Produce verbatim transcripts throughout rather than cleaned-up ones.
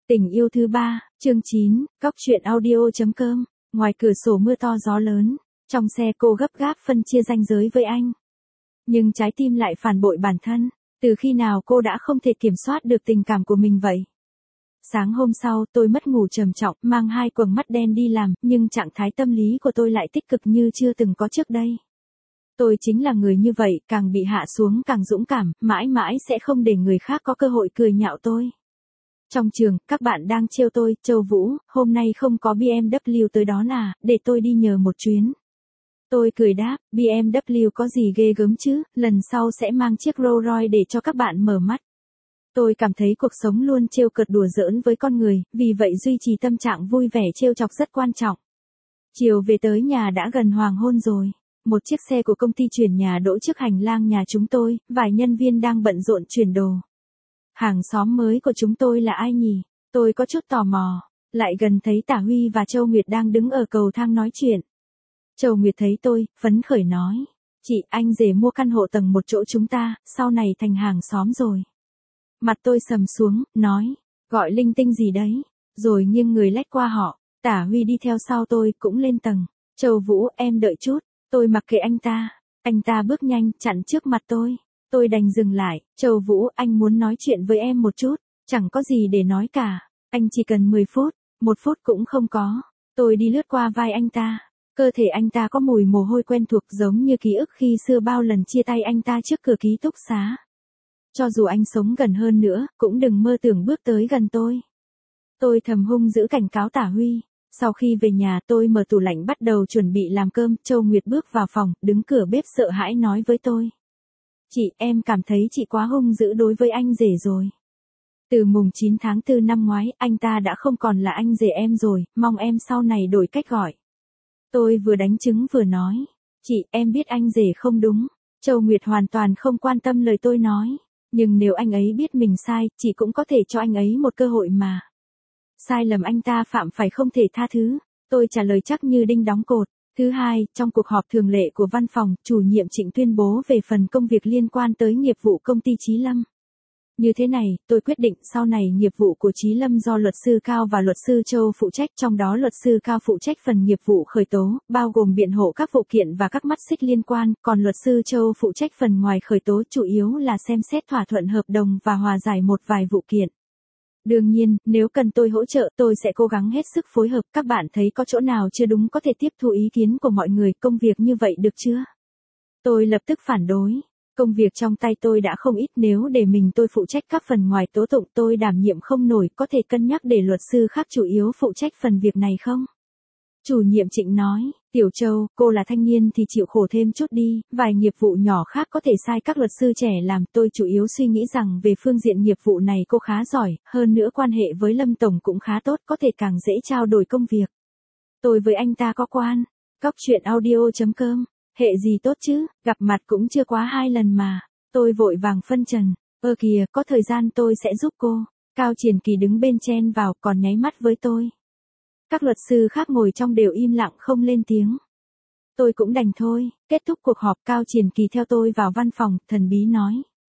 Tình yêu thứ ba, chương chín, Cóc truyện audio.com. Ngoài cửa sổ mưa to gió lớn, trong xe cô gấp gáp phân chia ranh giới với anh. Nhưng trái tim lại phản bội bản thân, từ khi nào cô đã không thể kiểm soát được tình cảm của mình vậy? Sáng hôm sau, tôi mất ngủ trầm trọng, mang hai quầng mắt đen đi làm, nhưng trạng thái tâm lý của tôi lại tích cực như chưa từng có trước đây. Tôi chính là người như vậy, càng bị hạ xuống càng dũng cảm, mãi mãi sẽ không để người khác có cơ hội cười nhạo tôi. Trong trường, các bạn đang trêu tôi, Châu Vũ, hôm nay không có bê em vê tới đó là, để tôi đi nhờ một chuyến. Tôi cười đáp, bê em vê có gì ghê gớm chứ, lần sau sẽ mang chiếc Rolls Royce để cho các bạn mở mắt. Tôi cảm thấy cuộc sống luôn trêu cợt đùa giỡn với con người, vì vậy duy trì tâm trạng vui vẻ trêu chọc rất quan trọng. Chiều về tới nhà đã gần hoàng hôn rồi. Một chiếc xe của công ty chuyển nhà đỗ trước hành lang nhà chúng tôi, vài nhân viên đang bận rộn chuyển đồ. Hàng xóm mới của chúng tôi là ai nhỉ? Tôi có chút tò mò. Lại gần thấy Tả Huy và Châu Nguyệt đang đứng ở cầu thang nói chuyện. Châu Nguyệt thấy tôi, phấn khởi nói. Chị, anh rể mua căn hộ tầng một chỗ chúng ta, sau này thành hàng xóm rồi. Mặt tôi sầm xuống, nói. Gọi linh tinh gì đấy? Rồi nghiêng người lách qua họ. Tả Huy đi theo sau tôi, cũng lên tầng. Châu Vũ, em đợi chút. Tôi mặc kệ anh ta. Anh ta bước nhanh, chặn trước mặt tôi. Tôi đành dừng lại. Châu Vũ, anh muốn nói chuyện với em một chút. Chẳng có gì để nói cả. Anh chỉ cần mười phút. Một phút cũng không có. Tôi đi lướt qua vai anh ta. Cơ thể anh ta có mùi mồ hôi quen thuộc giống như ký ức khi xưa bao lần chia tay anh ta trước cửa ký túc xá. Cho dù anh sống gần hơn nữa, cũng đừng mơ tưởng bước tới gần tôi. Tôi thầm hung giữ cảnh cáo Tả Huy. Sau khi về nhà tôi mở tủ lạnh bắt đầu chuẩn bị làm cơm, Châu Nguyệt bước vào phòng, đứng cửa bếp sợ hãi nói với tôi. Chị, em cảm thấy chị quá hung dữ đối với anh rể rồi. Từ mùng chín tháng tư năm ngoái, anh ta đã không còn là anh rể em rồi, mong em sau này đổi cách gọi. Tôi vừa đánh trứng vừa nói. Chị, em biết anh rể không đúng. Châu Nguyệt hoàn toàn không quan tâm lời tôi nói. Nhưng nếu anh ấy biết mình sai, chị cũng có thể cho anh ấy một cơ hội mà. Sai lầm anh ta phạm phải không thể tha thứ. Tôi trả lời chắc như đinh đóng cột. Thứ hai, trong cuộc họp thường lệ của văn phòng, chủ nhiệm Trịnh tuyên bố về phần công việc liên quan tới nghiệp vụ công ty Chí Lâm. Như thế này, tôi quyết định sau này nghiệp vụ của Chí Lâm do luật sư Cao và luật sư Châu phụ trách, trong đó luật sư Cao phụ trách phần nghiệp vụ khởi tố, bao gồm biện hộ các vụ kiện và các mắt xích liên quan, còn luật sư Châu phụ trách phần ngoài khởi tố, chủ yếu là xem xét thỏa thuận hợp đồng và hòa giải một vài vụ kiện. Đương nhiên, nếu cần tôi hỗ trợ, tôi sẽ cố gắng hết sức phối hợp. Các bạn thấy có chỗ nào chưa đúng có thể tiếp thu ý kiến của mọi người, công việc như vậy được chưa? Tôi lập tức phản đối. Công việc trong tay tôi đã không ít, nếu để mình tôi phụ trách các phần ngoài tố tụng tôi đảm nhiệm không nổi, có thể cân nhắc để luật sư khác chủ yếu phụ trách phần việc này không? Chủ nhiệm Trịnh nói, Tiểu Châu, cô là thanh niên thì chịu khổ thêm chút đi, vài nghiệp vụ nhỏ khác có thể sai các luật sư trẻ làm, tôi chủ yếu suy nghĩ rằng về phương diện nghiệp vụ này cô khá giỏi, hơn nữa quan hệ với Lâm Tổng cũng khá tốt, có thể càng dễ trao đổi công việc. Tôi với anh ta có quan. Cóc truyện audio.com. Hệ gì tốt chứ, gặp mặt cũng chưa quá hai lần mà. Tôi vội vàng phân trần. Ơ kìa, có thời gian tôi sẽ giúp cô. Cao Triển Kỳ đứng bên chen vào, còn nháy mắt với tôi. Các luật sư khác ngồi trong đều im lặng không lên tiếng. Tôi cũng đành thôi. Kết thúc cuộc họp, Cao Triển Kỳ theo tôi vào văn phòng, thần bí nói.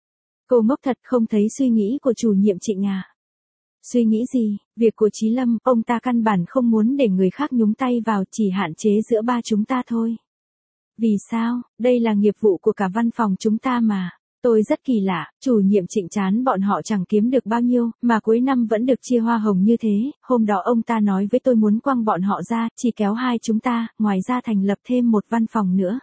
Cô ngốc thật, không thấy suy nghĩ của chủ nhiệm Trịnh à? Suy nghĩ gì? Việc của Chí Lâm, ông ta căn bản không muốn để người khác nhúng tay vào, chỉ hạn chế giữa ba chúng ta thôi. Vì sao? Đây là nghiệp vụ của cả văn phòng chúng ta mà. Tôi rất kỳ lạ, chủ nhiệm Trịnh chán bọn họ chẳng kiếm được bao nhiêu, mà cuối năm vẫn được chia hoa hồng như thế. Hôm đó ông ta nói với tôi muốn quăng bọn họ ra, chỉ kéo hai chúng ta, ngoài ra thành lập thêm một văn phòng nữa.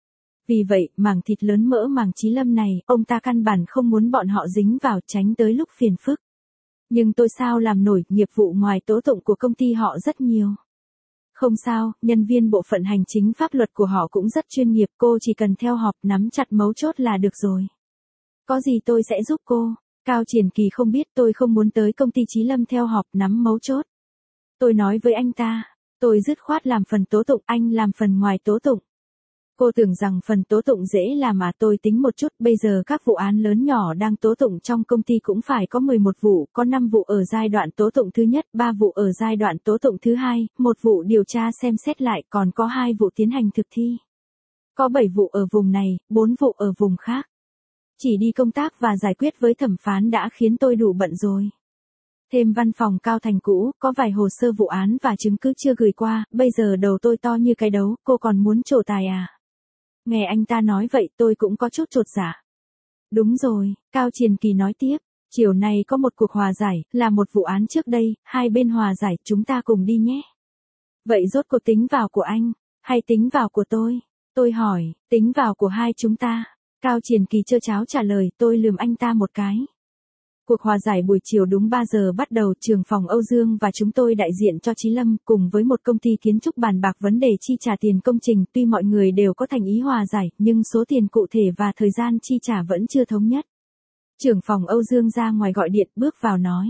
Vì vậy, mảng thịt lớn mỡ mảng Chí Lâm này, ông ta căn bản không muốn bọn họ dính vào, tránh tới lúc phiền phức. Nhưng tôi sao làm nổi, nghiệp vụ ngoài tố tụng của công ty họ rất nhiều. Không sao, nhân viên bộ phận hành chính pháp luật của họ cũng rất chuyên nghiệp, cô chỉ cần theo họp nắm chặt mấu chốt là được rồi. Có gì tôi sẽ giúp cô. Cao Triển Kỳ không biết tôi không muốn tới công ty Chí Lâm theo họp nắm mấu chốt. Tôi nói với anh ta, tôi dứt khoát làm phần tố tụng, anh làm phần ngoài tố tụng. Cô tưởng rằng phần tố tụng dễ làm mà, tôi tính một chút, bây giờ các vụ án lớn nhỏ đang tố tụng trong công ty cũng phải có mười một vụ, có năm vụ ở giai đoạn tố tụng thứ nhất, ba vụ ở giai đoạn tố tụng thứ hai, một vụ điều tra xem xét lại, còn có hai vụ tiến hành thực thi. Có bảy vụ ở vùng này, bốn vụ ở vùng khác. Chỉ đi công tác và giải quyết với thẩm phán đã khiến tôi đủ bận rồi. Thêm văn phòng Cao Thành cũ, có vài hồ sơ vụ án và chứng cứ chưa gửi qua, bây giờ đầu tôi to như cái đấu, cô còn muốn trổ tài à? Nghe anh ta nói vậy tôi cũng có chút chột dạ. Đúng rồi, Cao Triền Kỳ nói tiếp, chiều nay có một cuộc hòa giải, là một vụ án trước đây, hai bên hòa giải, chúng ta cùng đi nhé. Vậy rốt cuộc tính vào của anh, hay tính vào của tôi? Tôi hỏi, tính vào của hai chúng ta. Cao Triền Kỳ trơ tráo trả lời, tôi lườm anh ta một cái. Cuộc hòa giải buổi chiều đúng ba giờ bắt đầu, trưởng phòng Âu Dương và chúng tôi đại diện cho Chí Lâm cùng với một công ty kiến trúc bàn bạc vấn đề chi trả tiền công trình. Tuy mọi người đều có thành ý hòa giải, nhưng số tiền cụ thể và thời gian chi trả vẫn chưa thống nhất. Trưởng phòng Âu Dương ra ngoài gọi điện bước vào nói.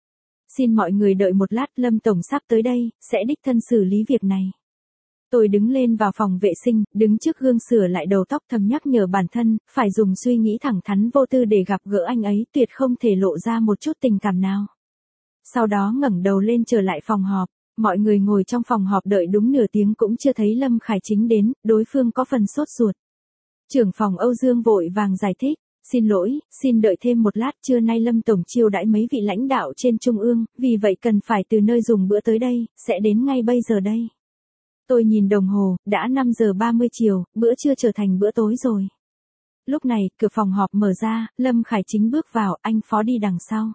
Xin mọi người đợi một lát, Lâm Tổng sắp tới đây, sẽ đích thân xử lý việc này. Tôi đứng lên vào phòng vệ sinh, đứng trước gương sửa lại đầu tóc, thầm nhắc nhở bản thân, phải dùng suy nghĩ thẳng thắn vô tư để gặp gỡ anh ấy, tuyệt không thể lộ ra một chút tình cảm nào. Sau đó ngẩng đầu lên trở lại phòng họp, mọi người ngồi trong phòng họp đợi đúng nửa tiếng cũng chưa thấy Lâm Khải Chính đến, đối phương có phần sốt ruột. Trưởng phòng Âu Dương vội vàng giải thích, xin lỗi, xin đợi thêm một lát, trưa nay Lâm Tổng chiêu đãi mấy vị lãnh đạo trên trung ương, vì vậy cần phải từ nơi dùng bữa tới đây, sẽ đến ngay bây giờ đây. Tôi nhìn đồng hồ, đã năm giờ ba mươi chiều, bữa trưa trở thành bữa tối rồi. Lúc này, cửa phòng họp mở ra, Lâm Khải Chính bước vào, anh Phó đi đằng sau.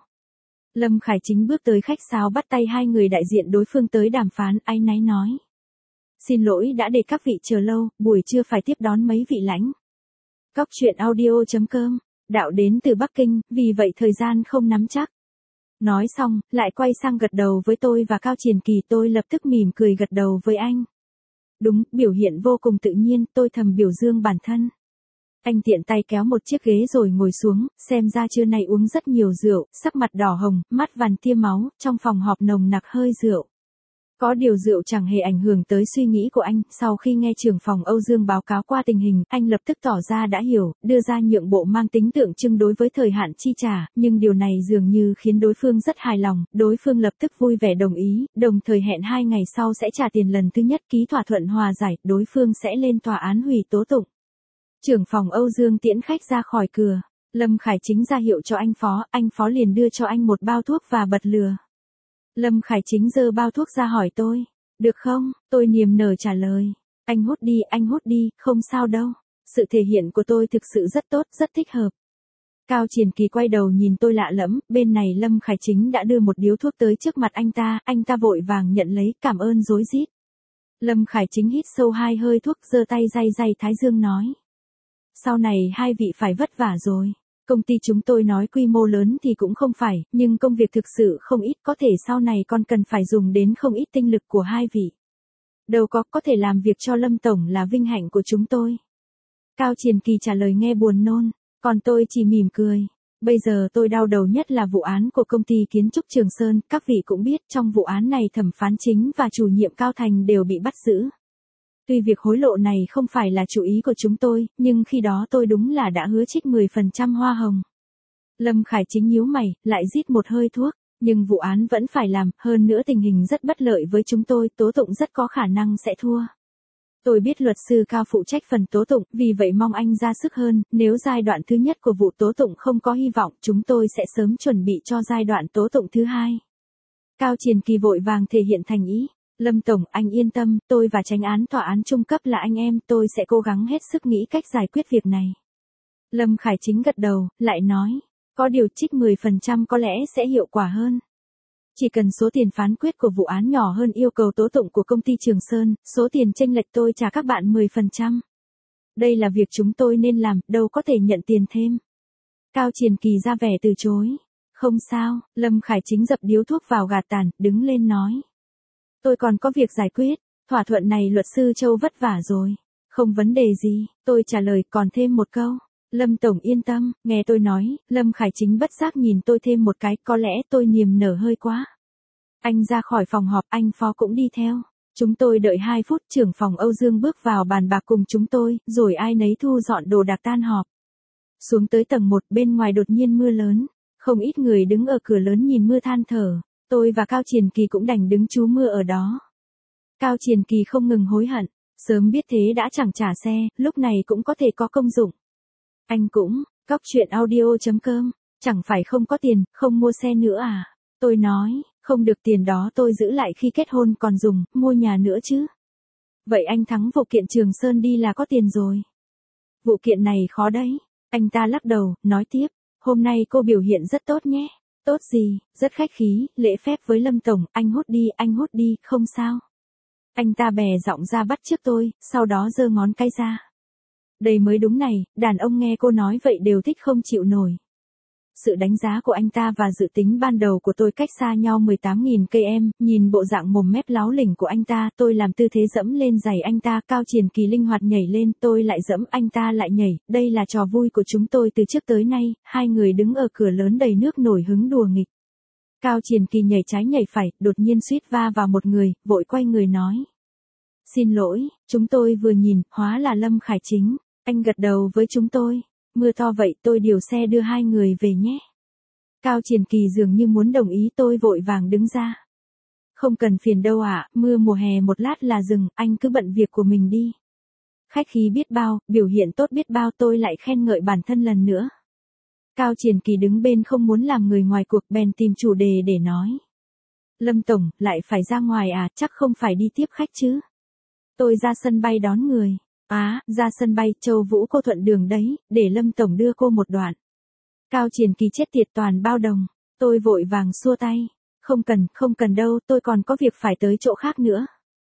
Lâm Khải Chính bước tới khách sáo bắt tay hai người đại diện đối phương tới đàm phán, áy náy nói. Xin lỗi đã để các vị chờ lâu, buổi trưa phải tiếp đón mấy vị lãnh. Cóc truyện audio chấm com, đạo đến từ Bắc Kinh, vì vậy thời gian không nắm chắc. Nói xong, lại quay sang gật đầu với tôi và Cao Triền Kỳ, tôi lập tức mỉm cười gật đầu với anh. Đúng, biểu hiện vô cùng tự nhiên, tôi thầm biểu dương bản thân. Anh tiện tay kéo một chiếc ghế rồi ngồi xuống, xem ra trưa nay uống rất nhiều rượu, sắc mặt đỏ hồng, mắt vằn tia máu, trong phòng họp nồng nặc hơi rượu. Có điều rượu chẳng hề ảnh hưởng tới suy nghĩ của anh, sau khi nghe trưởng phòng Âu Dương báo cáo qua tình hình, anh lập tức tỏ ra đã hiểu, đưa ra nhượng bộ mang tính tượng trưng đối với thời hạn chi trả, nhưng điều này dường như khiến đối phương rất hài lòng, đối phương lập tức vui vẻ đồng ý, đồng thời hẹn hai ngày sau sẽ trả tiền lần thứ nhất, ký thỏa thuận hòa giải, đối phương sẽ lên tòa án hủy tố tụng. Trưởng phòng Âu Dương tiễn khách ra khỏi cửa, Lâm Khải Chính ra hiệu cho anh Phó, anh Phó liền đưa cho anh một bao thuốc và bật lửa. Lâm Khải Chính giơ bao thuốc ra hỏi tôi, được không? Tôi niềm nở trả lời, anh hút đi, anh hút đi, không sao đâu. Sự thể hiện của tôi thực sự rất tốt, rất thích hợp. Cao Triền Kỳ quay đầu nhìn tôi lạ lẫm, bên này Lâm Khải Chính đã đưa một điếu thuốc tới trước mặt anh ta, anh ta vội vàng nhận lấy, cảm ơn rối rít. Lâm Khải Chính hít sâu hai hơi thuốc, giơ tay day day thái dương nói. Sau này hai vị phải vất vả rồi. Công ty chúng tôi nói quy mô lớn thì cũng không phải, nhưng công việc thực sự không ít, có thể sau này còn cần phải dùng đến không ít tinh lực của hai vị. Đâu có, có thể làm việc cho Lâm Tổng là vinh hạnh của chúng tôi. Cao Triền Kỳ trả lời nghe buồn nôn, còn tôi chỉ mỉm cười. Bây giờ tôi đau đầu nhất là vụ án của công ty kiến trúc Trường Sơn, các vị cũng biết trong vụ án này thẩm phán chính và chủ nhiệm Cao Thành đều bị bắt giữ. Tuy việc hối lộ này không phải là chủ ý của chúng tôi, nhưng khi đó tôi đúng là đã hứa trích mười phần trăm hoa hồng. Lâm Khải Chính nhíu mày, lại rít một hơi thuốc, nhưng vụ án vẫn phải làm, hơn nữa tình hình rất bất lợi với chúng tôi, tố tụng rất có khả năng sẽ thua. Tôi biết luật sư Cao phụ trách phần tố tụng, vì vậy mong anh ra sức hơn, nếu giai đoạn thứ nhất của vụ tố tụng không có hy vọng, chúng tôi sẽ sớm chuẩn bị cho giai đoạn tố tụng thứ hai. Cao Triền Kỳ vội vàng thể hiện thành ý. Lâm Tổng, anh yên tâm, tôi và chánh án tòa án trung cấp là anh em, tôi sẽ cố gắng hết sức nghĩ cách giải quyết việc này. Lâm Khải Chính gật đầu, lại nói, có điều trích mười phần trăm có lẽ sẽ hiệu quả hơn. Chỉ cần số tiền phán quyết của vụ án nhỏ hơn yêu cầu tố tụng của công ty Trường Sơn, số tiền chênh lệch tôi trả các bạn mười phần trăm. Đây là việc chúng tôi nên làm, đâu có thể nhận tiền thêm. Cao Triền Kỳ ra vẻ từ chối. Không sao, Lâm Khải Chính dập điếu thuốc vào gạt tàn, đứng lên nói. Tôi còn có việc giải quyết, thỏa thuận này luật sư Châu vất vả rồi. Không vấn đề gì, tôi trả lời còn thêm một câu. Lâm Tổng yên tâm, nghe tôi nói, Lâm Khải Chính bất giác nhìn tôi thêm một cái, có lẽ tôi niềm nở hơi quá. Anh ra khỏi phòng họp, anh Phó cũng đi theo. Chúng tôi đợi hai phút, trưởng phòng Âu Dương bước vào bàn bạc cùng chúng tôi, rồi ai nấy thu dọn đồ đạc tan họp. Xuống tới tầng một, bên ngoài đột nhiên mưa lớn, không ít người đứng ở cửa lớn nhìn mưa than thở. Tôi và Cao Triền Kỳ cũng đành đứng trú mưa ở đó. Cao Triền Kỳ không ngừng hối hận, sớm biết thế đã chẳng trả xe, lúc này cũng có thể có công dụng. Anh cũng, cóc truyện audio chấm com, chẳng phải không có tiền, không mua xe nữa à? Tôi nói, không được, tiền đó tôi giữ lại khi kết hôn còn dùng, mua nhà nữa chứ. Vậy anh thắng vụ kiện Trường Sơn đi là có tiền rồi. Vụ kiện này khó đấy. Anh ta lắc đầu, nói tiếp, hôm nay cô biểu hiện rất tốt nhé. Tốt gì, rất khách khí, lễ phép với Lâm Tổng, anh hút đi, anh hút đi, không sao. Anh ta bè giọng ra bắt trước tôi, sau đó giơ ngón cái ra. Đây mới đúng này, đàn ông nghe cô nói vậy đều thích không chịu nổi. Sự đánh giá của anh ta và dự tính ban đầu của tôi cách xa nhau mười tám nghìn cây em, nhìn bộ dạng mồm mép láo lỉnh của anh ta, tôi làm tư thế dẫm lên giày anh ta, Cao Triển Kỳ linh hoạt nhảy lên, tôi lại dẫm, anh ta lại nhảy, đây là trò vui của chúng tôi từ trước tới nay, hai người đứng ở cửa lớn đầy nước nổi hứng đùa nghịch. Cao Triển Kỳ nhảy trái nhảy phải, đột nhiên suýt va vào một người, vội quay người nói. Xin lỗi, chúng tôi vừa nhìn, hóa là Lâm Khải Chính, anh gật đầu với chúng tôi. Mưa to vậy tôi điều xe đưa hai người về nhé. Cao Triển Kỳ dường như muốn đồng ý, tôi vội vàng đứng ra. Không cần phiền đâu ạ, à, mưa mùa hè một lát là dừng, anh cứ bận việc của mình đi. Khách khí biết bao, biểu hiện tốt biết bao, tôi lại khen ngợi bản thân lần nữa. Cao Triển Kỳ đứng bên không muốn làm người ngoài cuộc, bèn tìm chủ đề để nói. Lâm Tổng, lại phải ra ngoài à, chắc không phải đi tiếp khách chứ. Tôi ra sân bay đón người. Á, à, ra sân bay, Châu Vũ cô thuận đường đấy, để Lâm Tổng đưa cô một đoạn. Cao Triển Kỳ chết tiệt toàn bao đồng, tôi vội vàng xua tay. Không cần, không cần đâu, tôi còn có việc phải tới chỗ khác nữa.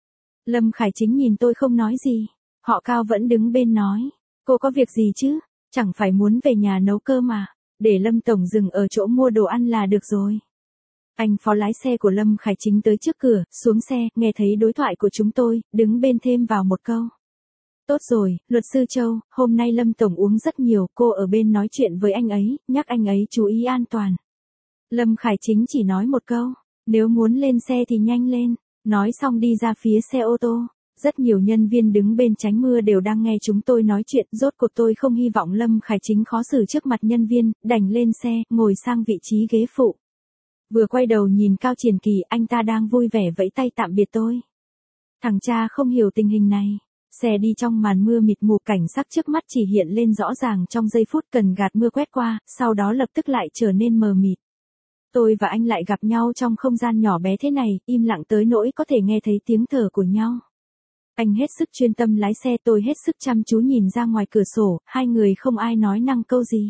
Lâm Khải Chính nhìn tôi không nói gì, họ Cao vẫn đứng bên nói. Cô có việc gì chứ, chẳng phải muốn về nhà nấu cơm mà, để Lâm Tổng dừng ở chỗ mua đồ ăn là được rồi. Anh phó lái xe của Lâm Khải Chính tới trước cửa, xuống xe, nghe thấy đối thoại của chúng tôi, đứng bên thêm vào một câu. Tốt rồi, luật sư Châu, hôm nay Lâm Tổng uống rất nhiều, cô ở bên nói chuyện với anh ấy, nhắc anh ấy chú ý an toàn. Lâm Khải Chính chỉ nói một câu, nếu muốn lên xe thì nhanh lên, nói xong đi ra phía xe ô tô. Rất nhiều nhân viên đứng bên tránh mưa đều đang nghe chúng tôi nói chuyện, rốt cuộc tôi không hy vọng Lâm Khải Chính khó xử trước mặt nhân viên, đành lên xe, ngồi sang vị trí ghế phụ. Vừa quay đầu nhìn Cao Triển Kỳ, anh ta đang vui vẻ vẫy tay tạm biệt tôi. Thằng cha không hiểu tình hình này. Xe đi trong màn mưa mịt mù, cảnh sắc trước mắt chỉ hiện lên rõ ràng trong giây phút cần gạt mưa quét qua, sau đó lập tức lại trở nên mờ mịt. Tôi và anh lại gặp nhau trong không gian nhỏ bé thế này, im lặng tới nỗi có thể nghe thấy tiếng thở của nhau. Anh hết sức chuyên tâm lái xe, tôi hết sức chăm chú nhìn ra ngoài cửa sổ, hai người không ai nói năng câu gì.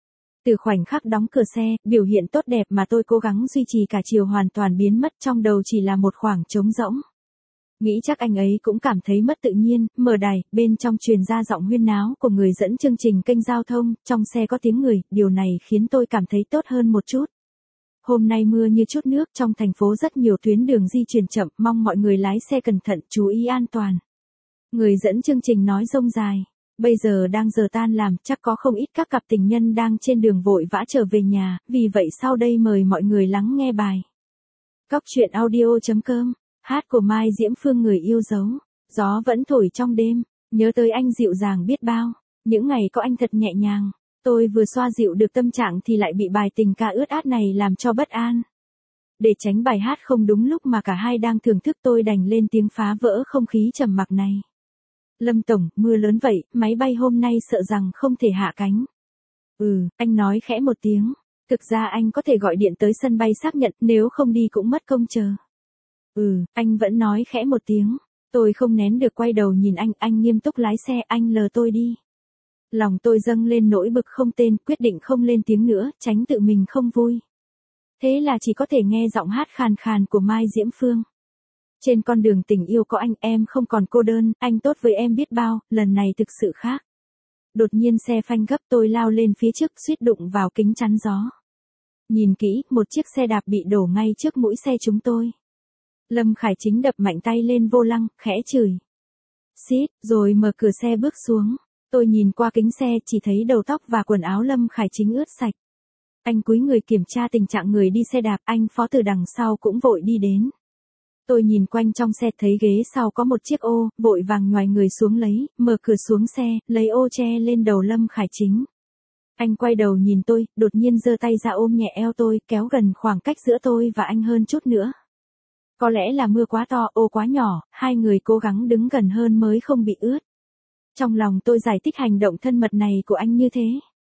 Từ khoảnh khắc đóng cửa xe, biểu hiện tốt đẹp mà tôi cố gắng duy trì cả chiều hoàn toàn biến mất, trong đầu chỉ là một khoảng trống rỗng. Nghĩ chắc anh ấy cũng cảm thấy mất tự nhiên, mở đài, bên trong truyền ra giọng huyên náo của người dẫn chương trình kênh giao thông, trong xe có tiếng người, điều này khiến tôi cảm thấy tốt hơn một chút. Hôm nay mưa như chút nước, trong thành phố rất nhiều tuyến đường di chuyển chậm, mong mọi người lái xe cẩn thận, chú ý an toàn. Người dẫn chương trình nói rông dài, bây giờ đang giờ tan làm, chắc có không ít các cặp tình nhân đang trên đường vội vã trở về nhà, vì vậy sau đây mời mọi người lắng nghe bài. Cóc truyện audio chấm com. Hát của Mai Diễm Phương người yêu dấu. Gió vẫn thổi trong đêm, nhớ tới anh dịu dàng biết bao. Những ngày có anh thật nhẹ nhàng. Tôi vừa xoa dịu được tâm trạng thì lại bị bài tình ca ướt át này làm cho bất an. Để tránh bài hát không đúng lúc mà cả hai đang thưởng thức, tôi đành lên tiếng phá vỡ không khí trầm mặc này. Lâm Tổng, mưa lớn vậy, máy bay hôm nay sợ rằng không thể hạ cánh. Ừ, anh nói khẽ một tiếng. Thực ra anh có thể gọi điện tới sân bay xác nhận, nếu không đi cũng mất công chờ. Ừ, anh vẫn nói khẽ một tiếng. Tôi không nén được quay đầu nhìn anh, anh nghiêm túc lái xe, anh lờ tôi đi. Lòng tôi dâng lên nỗi bực không tên, quyết định không lên tiếng nữa, tránh tự mình không vui. Thế là chỉ có thể nghe giọng hát khàn khàn của Mai Diễm Phương. Trên con đường tình yêu có anh, em không còn cô đơn, anh tốt với em biết bao, lần này thực sự khác. Đột nhiên xe phanh gấp, tôi lao lên phía trước, suýt đụng vào kính chắn gió. Nhìn kỹ, một chiếc xe đạp bị đổ ngay trước mũi xe chúng tôi. Lâm Khải Chính đập mạnh tay lên vô lăng, khẽ chửi. Xít, rồi mở cửa xe bước xuống. Tôi nhìn qua kính xe, chỉ thấy đầu tóc và quần áo Lâm Khải Chính ướt sạch. Anh cúi người kiểm tra tình trạng người đi xe đạp, anh phó từ đằng sau cũng vội đi đến. Tôi nhìn quanh trong xe thấy ghế sau có một chiếc ô, vội vàng nhoài người xuống lấy, mở cửa xuống xe, lấy ô che lên đầu Lâm Khải Chính. Anh quay đầu nhìn tôi, đột nhiên giơ tay ra ôm nhẹ eo tôi, kéo gần khoảng cách giữa tôi và anh hơn chút nữa. Có lẽ là mưa quá to, ô quá nhỏ, hai người cố gắng đứng gần hơn mới không bị ướt. Trong lòng tôi giải thích hành động thân mật này của anh như thế.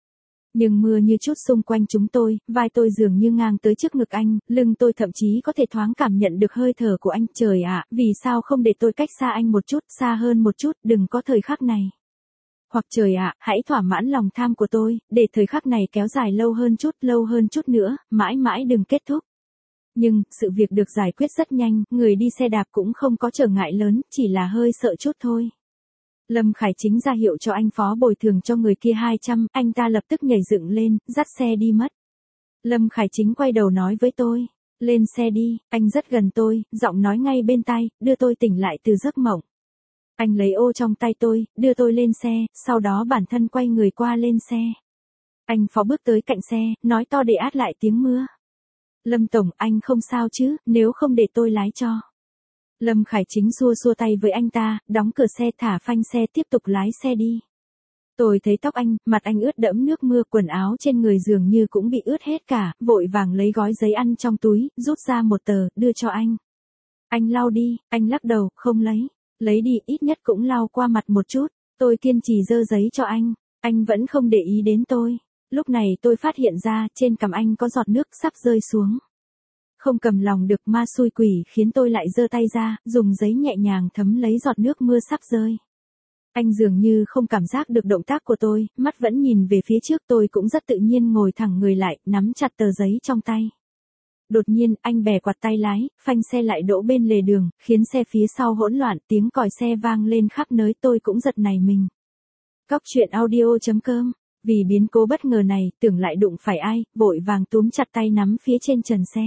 Nhưng mưa như chút xung quanh chúng tôi, vai tôi dường như ngang tới trước ngực anh, lưng tôi thậm chí có thể thoáng cảm nhận được hơi thở của anh. Trời ạ, vì sao không để tôi cách xa anh một chút, xa hơn một chút, đừng có thời khắc này. Hoặc trời ạ, hãy thỏa mãn lòng tham của tôi, để thời khắc này kéo dài lâu hơn chút, lâu hơn chút nữa, mãi mãi đừng kết thúc. Nhưng, sự việc được giải quyết rất nhanh, người đi xe đạp cũng không có trở ngại lớn, chỉ là hơi sợ chút thôi. Lâm Khải Chính ra hiệu cho anh Phó bồi thường cho người kia hai trăm, anh ta lập tức nhảy dựng lên, dắt xe đi mất. Lâm Khải Chính quay đầu nói với tôi, lên xe đi, anh rất gần tôi, giọng nói ngay bên tai, đưa tôi tỉnh lại từ giấc mộng. Anh lấy ô trong tay tôi, đưa tôi lên xe, sau đó bản thân quay người qua lên xe. Anh Phó bước tới cạnh xe, nói to để át lại tiếng mưa. Lâm Tổng, anh không sao chứ, nếu không để tôi lái cho. Lâm Khải Chính xua xua tay với anh ta, đóng cửa xe thả phanh xe tiếp tục lái xe đi. Tôi thấy tóc anh, mặt anh ướt đẫm nước mưa, quần áo trên người dường như cũng bị ướt hết cả, vội vàng lấy gói giấy ăn trong túi, rút ra một tờ, đưa cho anh. Anh lau đi, anh lắc đầu, không lấy. Lấy đi, ít nhất cũng lau qua mặt một chút. Tôi kiên trì giơ giấy cho anh, anh vẫn không để ý đến tôi. Lúc này tôi phát hiện ra, trên cằm anh có giọt nước sắp rơi xuống. Không cầm lòng được, ma xui quỷ khiến tôi lại giơ tay ra, dùng giấy nhẹ nhàng thấm lấy giọt nước mưa sắp rơi. Anh dường như không cảm giác được động tác của tôi, mắt vẫn nhìn về phía trước. Tôi cũng rất tự nhiên ngồi thẳng người lại, nắm chặt tờ giấy trong tay. Đột nhiên, anh bẻ quạt tay lái, phanh xe lại đỗ bên lề đường, khiến xe phía sau hỗn loạn, tiếng còi xe vang lên khắp nơi. Tôi cũng giật nảy mình. Cóc truyện audio chấm com. Vì biến cố bất ngờ này, tưởng lại đụng phải ai, vội vàng túm chặt tay nắm phía trên trần xe.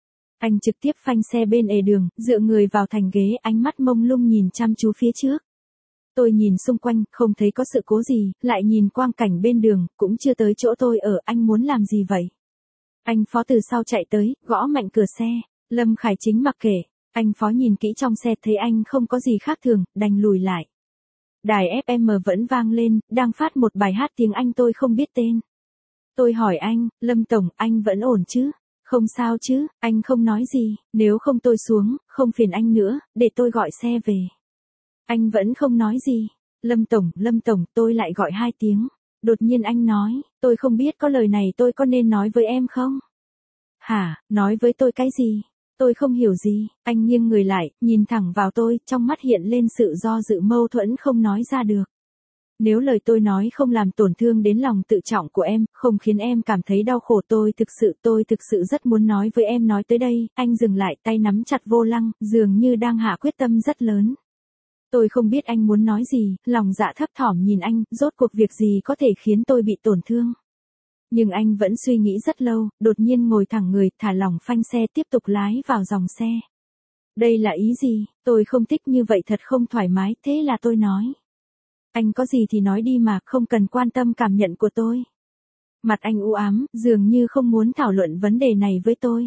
Anh trực tiếp phanh xe bên lề đường, dựa người vào thành ghế, ánh mắt mông lung nhìn chăm chú phía trước. Tôi nhìn xung quanh, không thấy có sự cố gì, lại nhìn quang cảnh bên đường, cũng chưa tới chỗ tôi ở. Anh muốn làm gì vậy? Anh Phó từ sau chạy tới, gõ mạnh cửa xe. Lâm Khải Chính mặc kệ. Anh Phó nhìn kỹ trong xe, thấy anh không có gì khác thường, đành lùi lại. Đài ép em vẫn vang lên, đang phát một bài hát tiếng Anh tôi không biết tên. Tôi hỏi anh, Lâm Tổng, anh vẫn ổn chứ? Không sao chứ, anh không nói gì, nếu không tôi xuống, không phiền anh nữa, để tôi gọi xe về. Anh vẫn không nói gì. Lâm Tổng, Lâm Tổng, tôi lại gọi hai tiếng. Đột nhiên anh nói, tôi không biết có lời này tôi có nên nói với em không? Hả, nói với tôi cái gì? Tôi không hiểu gì. Anh nghiêng người lại, nhìn thẳng vào tôi, trong mắt hiện lên sự do dự mâu thuẫn không nói ra được. Nếu lời tôi nói không làm tổn thương đến lòng tự trọng của em, không khiến em cảm thấy đau khổ, tôi thực sự, tôi thực sự rất muốn nói với em. Nói tới đây, anh dừng lại, tay nắm chặt vô lăng, dường như đang hạ quyết tâm rất lớn. Tôi không biết anh muốn nói gì, lòng dạ thấp thỏm nhìn anh, rốt cuộc việc gì có thể khiến tôi bị tổn thương. Nhưng anh vẫn suy nghĩ rất lâu, đột nhiên ngồi thẳng người, thả lỏng phanh xe, tiếp tục lái vào dòng xe. Đây là ý gì? Tôi không thích như vậy, thật không thoải mái, thế là tôi nói. Anh có gì thì nói đi mà, không cần quan tâm cảm nhận của tôi. Mặt anh u ám, dường như không muốn thảo luận vấn đề này với tôi.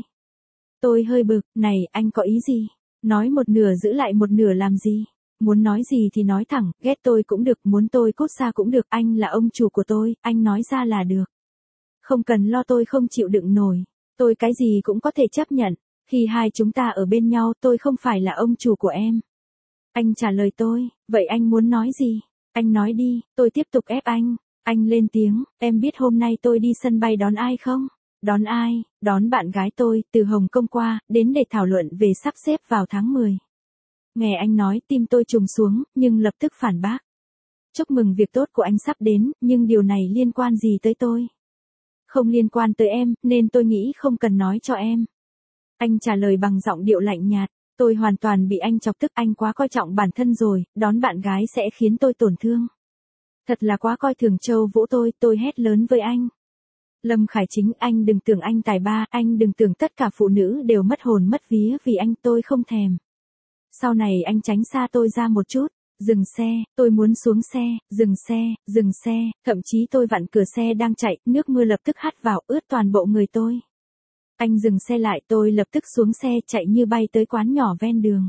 Tôi hơi bực, này, anh có ý gì? Nói một nửa giữ lại một nửa làm gì? Muốn nói gì thì nói thẳng, ghét tôi cũng được, muốn tôi cút xa cũng được, anh là ông chủ của tôi, anh nói ra là được. Không cần lo tôi không chịu đựng nổi, tôi cái gì cũng có thể chấp nhận, khi hai chúng ta ở bên nhau tôi không phải là ông chủ của em. Anh trả lời tôi, vậy anh muốn nói gì? Anh nói đi, tôi tiếp tục ép anh. Anh lên tiếng, em biết hôm nay tôi đi sân bay đón ai không? Đón ai? Đón bạn gái tôi, từ Hồng Kông qua, đến để thảo luận về sắp xếp vào tháng mười. Nghe anh nói, tim tôi trùng xuống, nhưng lập tức phản bác. Chúc mừng việc tốt của anh sắp đến, nhưng điều này liên quan gì tới tôi? Không liên quan tới em, nên tôi nghĩ không cần nói cho em. Anh trả lời bằng giọng điệu lạnh nhạt. Tôi hoàn toàn bị anh chọc tức, anh quá coi trọng bản thân rồi, đón bạn gái sẽ khiến tôi tổn thương. Thật là quá coi thường Châu Vũ tôi, tôi hét lớn với anh. Lâm Khải Chính, anh đừng tưởng anh tài ba, anh đừng tưởng tất cả phụ nữ đều mất hồn mất vía vì anh, tôi không thèm. Sau này anh tránh xa tôi ra một chút. Dừng xe, tôi muốn xuống xe, dừng xe, dừng xe, thậm chí tôi vặn cửa xe đang chạy, nước mưa lập tức hắt vào, ướt toàn bộ người tôi. Anh dừng xe lại, tôi lập tức xuống xe, chạy như bay tới quán nhỏ ven đường.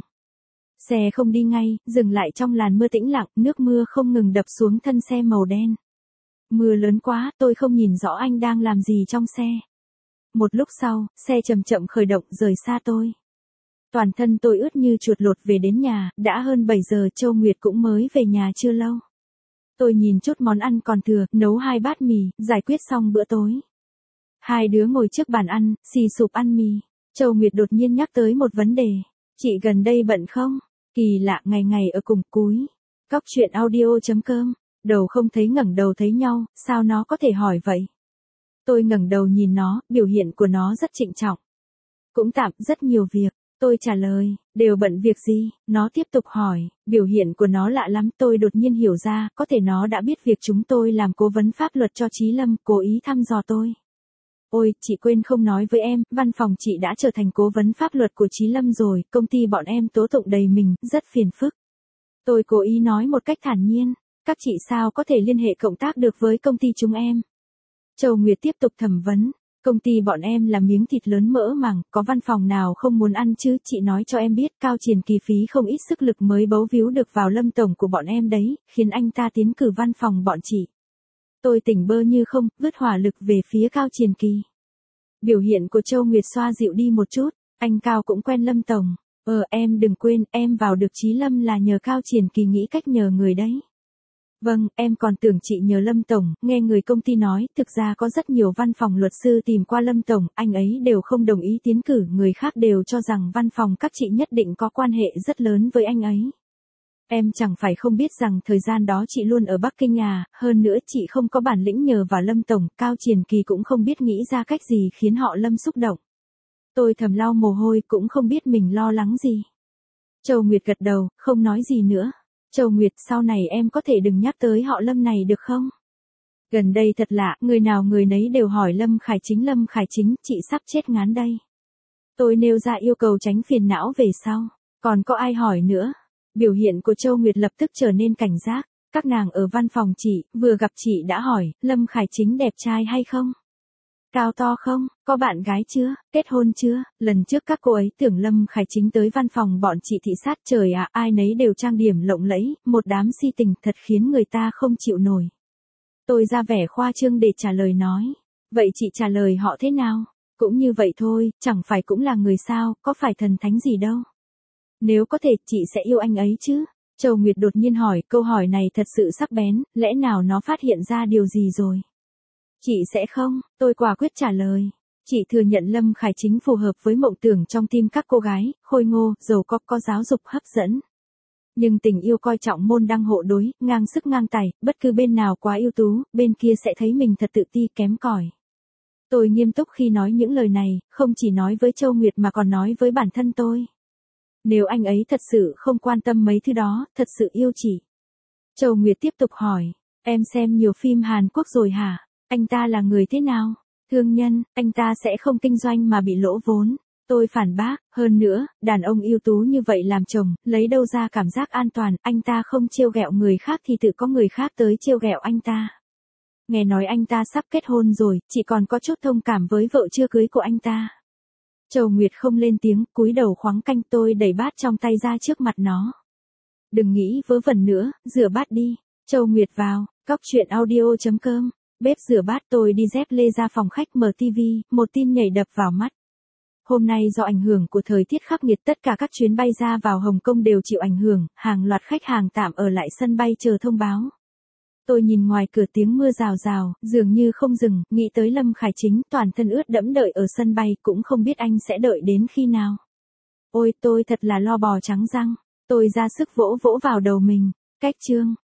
Xe không đi ngay, dừng lại trong làn mưa tĩnh lặng, nước mưa không ngừng đập xuống thân xe màu đen. Mưa lớn quá, tôi không nhìn rõ anh đang làm gì trong xe. Một lúc sau, xe chậm chậm khởi động rời xa tôi. Toàn thân tôi ướt như chuột lột về đến nhà, đã hơn bảy giờ, Châu Nguyệt cũng mới về nhà chưa lâu. Tôi nhìn chút món ăn còn thừa, nấu hai bát mì, giải quyết xong bữa tối. Hai đứa ngồi trước bàn ăn, xì sụp ăn mì. Châu Nguyệt đột nhiên nhắc tới một vấn đề. Chị gần đây bận không? Kỳ lạ, ngày ngày ở cùng cúi. Cóc truyện audio chấm com. Đầu không thấy ngẩng đầu thấy nhau, sao nó có thể hỏi vậy? Tôi ngẩng đầu nhìn nó, biểu hiện của nó rất trịnh trọng. Cũng tạm, rất nhiều việc. Tôi trả lời, đều bận việc gì? Nó tiếp tục hỏi, biểu hiện của nó lạ lắm. Tôi đột nhiên hiểu ra, có thể nó đã biết việc chúng tôi làm cố vấn pháp luật cho Chí Lâm, cố ý thăm dò tôi. Ôi, chị quên không nói với em, văn phòng chị đã trở thành cố vấn pháp luật của Chí Lâm rồi, công ty bọn em tố tụng đầy mình, rất phiền phức. Tôi cố ý nói một cách thản nhiên, các chị sao có thể liên hệ cộng tác được với công ty chúng em? Châu Nguyệt tiếp tục thẩm vấn, công ty bọn em là miếng thịt lớn mỡ màng, có văn phòng nào không muốn ăn chứ, chị nói cho em biết, Cao Triền Kỳ phí không ít sức lực mới bấu víu được vào Lâm tổng của bọn em đấy, khiến anh ta tiến cử văn phòng bọn chị. Tôi tỉnh bơ như không, vứt hỏa lực về phía Cao Triền Kỳ. Biểu hiện của Châu Nguyệt xoa dịu đi một chút, anh Cao cũng quen Lâm tổng. Ờ em đừng quên, em vào được Chí Lâm là nhờ Cao Triền Kỳ nghĩ cách nhờ người đấy. Vâng, em còn tưởng chị nhờ Lâm tổng, nghe người công ty nói, thực ra có rất nhiều văn phòng luật sư tìm qua Lâm tổng, anh ấy đều không đồng ý tiến cử, người khác đều cho rằng văn phòng các chị nhất định có quan hệ rất lớn với anh ấy. Em chẳng phải không biết rằng thời gian đó chị luôn ở Bắc Kinh à, hơn nữa chị không có bản lĩnh nhờ vào Lâm tổng, Cao Triền Kỳ cũng không biết nghĩ ra cách gì khiến họ Lâm xúc động. Tôi thầm lau mồ hôi, cũng không biết mình lo lắng gì. Châu Nguyệt gật đầu, không nói gì nữa. Châu Nguyệt, sau này em có thể đừng nhắc tới họ Lâm này được không? Gần đây thật lạ, người nào người nấy đều hỏi Lâm Khải Chính Lâm Khải Chính, chị sắp chết ngán đây. Tôi nêu ra yêu cầu tránh phiền não về sau. Còn có ai hỏi nữa? Biểu hiện của Châu Nguyệt lập tức trở nên cảnh giác. Các nàng ở văn phòng chị, vừa gặp chị đã hỏi, Lâm Khải Chính đẹp trai hay không? Cao to không? Có bạn gái chưa? Kết hôn chưa? Lần trước các cô ấy tưởng Lâm Khải Chính tới văn phòng bọn chị thị sát, trời ạ, ai nấy đều trang điểm lộng lẫy, một đám si tình thật khiến người ta không chịu nổi. Tôi ra vẻ khoa trương để trả lời nói. Vậy chị trả lời họ thế nào? Cũng như vậy thôi, chẳng phải cũng là người sao, có phải thần thánh gì đâu. Nếu có thể, chị sẽ yêu anh ấy chứ? Châu Nguyệt đột nhiên hỏi, câu hỏi này thật sự sắc bén, lẽ nào nó phát hiện ra điều gì rồi? Chị sẽ không, tôi quả quyết trả lời. Chị thừa nhận Lâm Khải Chính phù hợp với mộng tưởng trong tim các cô gái, khôi ngô, giàu có, có giáo dục hấp dẫn. Nhưng tình yêu coi trọng môn đăng hộ đối, ngang sức ngang tài, bất cứ bên nào quá ưu tú, bên kia sẽ thấy mình thật tự ti kém cỏi. Tôi nghiêm túc khi nói những lời này, không chỉ nói với Châu Nguyệt mà còn nói với bản thân tôi. Nếu anh ấy thật sự không quan tâm mấy thứ đó, thật sự yêu chị. Châu Nguyệt tiếp tục hỏi, em xem nhiều phim Hàn Quốc rồi hả? Anh ta là người thế nào? Thương nhân, anh ta sẽ không kinh doanh mà bị lỗ vốn. Tôi phản bác, hơn nữa, đàn ông ưu tú như vậy làm chồng, lấy đâu ra cảm giác an toàn, anh ta không trêu ghẹo người khác thì tự có người khác tới trêu ghẹo anh ta. Nghe nói anh ta sắp kết hôn rồi, chỉ còn có chút thông cảm với vợ chưa cưới của anh ta. Châu Nguyệt không lên tiếng, cúi đầu khoáng canh, tôi đẩy bát trong tay ra trước mặt nó. Đừng nghĩ vớ vẩn nữa, rửa bát đi. Châu Nguyệt vào, cóc truyện audio chấm com. Bếp rửa bát, tôi đi dép lê ra phòng khách mở tivi, một tin nhảy đập vào mắt. Hôm nay do ảnh hưởng của thời tiết khắc nghiệt, tất cả các chuyến bay ra vào Hồng Kông đều chịu ảnh hưởng, hàng loạt khách hàng tạm ở lại sân bay chờ thông báo. Tôi nhìn ngoài cửa tiếng mưa rào rào, dường như không dừng, nghĩ tới Lâm Khải Chính, toàn thân ướt đẫm đợi ở sân bay, cũng không biết anh sẽ đợi đến khi nào. Ôi, tôi thật là lo bò trắng răng. Tôi ra sức vỗ vỗ vào đầu mình. Cách chương.